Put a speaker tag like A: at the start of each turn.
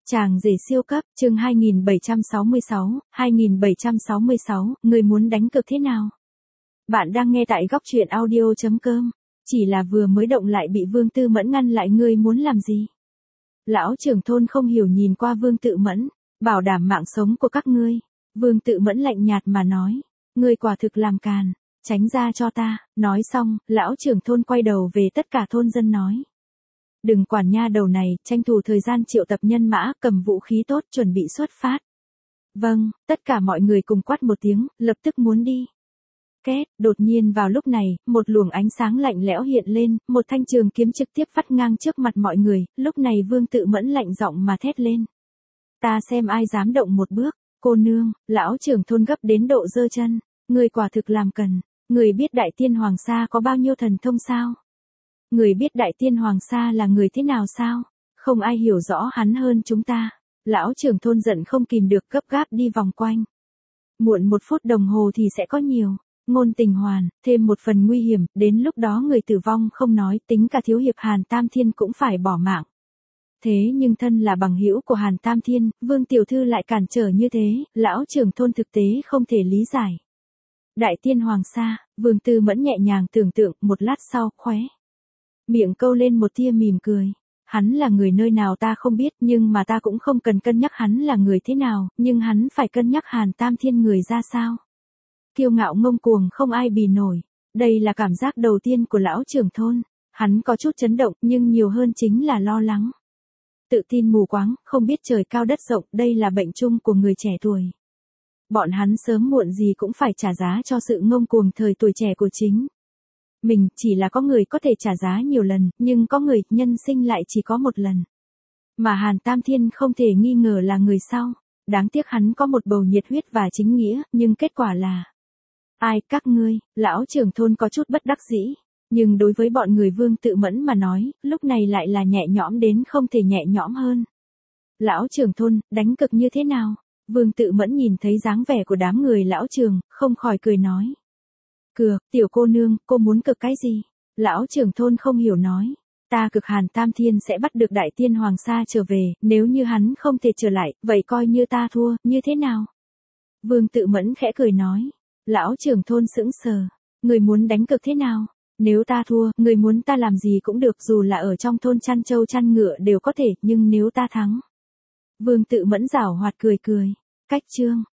A: Chàng rể siêu cấp, chương 2766, người muốn đánh cược thế nào? Bạn đang nghe tại góc truyện audio.com. Chỉ là vừa mới động lại bị Vương Tư Mẫn ngăn lại, ngươi muốn làm gì? Lão trưởng thôn không hiểu nhìn qua Vương Tự Mẫn, bảo đảm mạng sống của các ngươi. Vương Tự Mẫn lạnh nhạt mà nói, ngươi quả thực làm càn, tránh ra cho ta. Nói xong, lão trưởng thôn quay đầu về tất cả thôn dân nói. Đừng quản nha đầu này, tranh thủ thời gian triệu tập nhân mã, cầm vũ khí tốt, chuẩn bị xuất phát. Vâng, tất cả mọi người cùng quát một tiếng, lập tức muốn đi. Két, đột nhiên vào lúc này, một luồng ánh sáng lạnh lẽo hiện lên, một thanh trường kiếm trực tiếp vắt ngang trước mặt mọi người, lúc này Vương Tự Mẫn lạnh giọng mà thét lên. Ta xem ai dám động một bước, cô nương, lão trưởng thôn gấp đến độ giơ chân, người quả thực làm càn, người biết Đại Tiên Hoàng Sa có bao nhiêu thần thông sao? Người biết Đại Tiên Hoàng Sa là người thế nào sao? Không ai hiểu rõ hắn hơn chúng ta. Lão trưởng thôn giận không kìm được, gấp gáp đi vòng quanh. Muộn 1 phút đồng hồ thì sẽ có nhiều ngôn tình hoàn, thêm một phần nguy hiểm, đến lúc đó người tử vong không nói, tính cả thiếu hiệp Hàn Tam Thiên cũng phải bỏ mạng. Thế nhưng thân là bằng hữu của Hàn Tam Thiên, Vương tiểu thư lại cản trở như thế, lão trưởng thôn thực tế không thể lý giải. Đại Tiên Hoàng Sa, Vương Tư Mẫn nhẹ nhàng tưởng tượng, một lát sau, khóe miệng câu lên một tia mỉm cười. Hắn là người nơi nào ta không biết, nhưng mà ta cũng không cần cân nhắc hắn là người thế nào, nhưng hắn phải cân nhắc Hàn Tam Thiên người ra sao. Kiêu ngạo ngông cuồng không ai bì nổi. Đây là cảm giác đầu tiên của lão trưởng thôn. Hắn có chút chấn động, nhưng nhiều hơn chính là lo lắng. Tự tin mù quáng, không biết trời cao đất rộng, đây là bệnh chung của người trẻ tuổi. Bọn hắn sớm muộn gì cũng phải trả giá cho sự ngông cuồng thời tuổi trẻ của chính mình. Chỉ là có người có thể trả giá nhiều lần, nhưng có người, nhân sinh lại chỉ có một lần. Mà Hàn Tam Thiên không thể nghi ngờ là người sau. Đáng tiếc hắn có một bầu nhiệt huyết và chính nghĩa, nhưng kết quả là... Ai, các ngươi, lão trưởng thôn có chút bất đắc dĩ. Nhưng đối với bọn người Vương Tự Mẫn mà nói, lúc này lại là nhẹ nhõm đến không thể nhẹ nhõm hơn. Lão trưởng thôn, đánh cực như thế nào? Vương Tự Mẫn nhìn thấy dáng vẻ của đám người lão trường, không khỏi cười nói. Cược, tiểu cô nương, cô muốn cực cái gì? Lão trưởng thôn không hiểu nói. Ta cực Hàn Tam Thiên sẽ bắt được Đại Tiên Hoàng Sa trở về, nếu như hắn không thể trở lại, vậy coi như ta thua, như thế nào? Vương Tự Mẫn khẽ cười nói. Lão trưởng thôn sững sờ. Người muốn đánh cực thế nào? Nếu ta thua, người muốn ta làm gì cũng được, dù là ở trong thôn chăn trâu chăn ngựa đều có thể, nhưng nếu ta thắng. Vương Tự Mẫn giảo hoạt cười cười. Cách chương.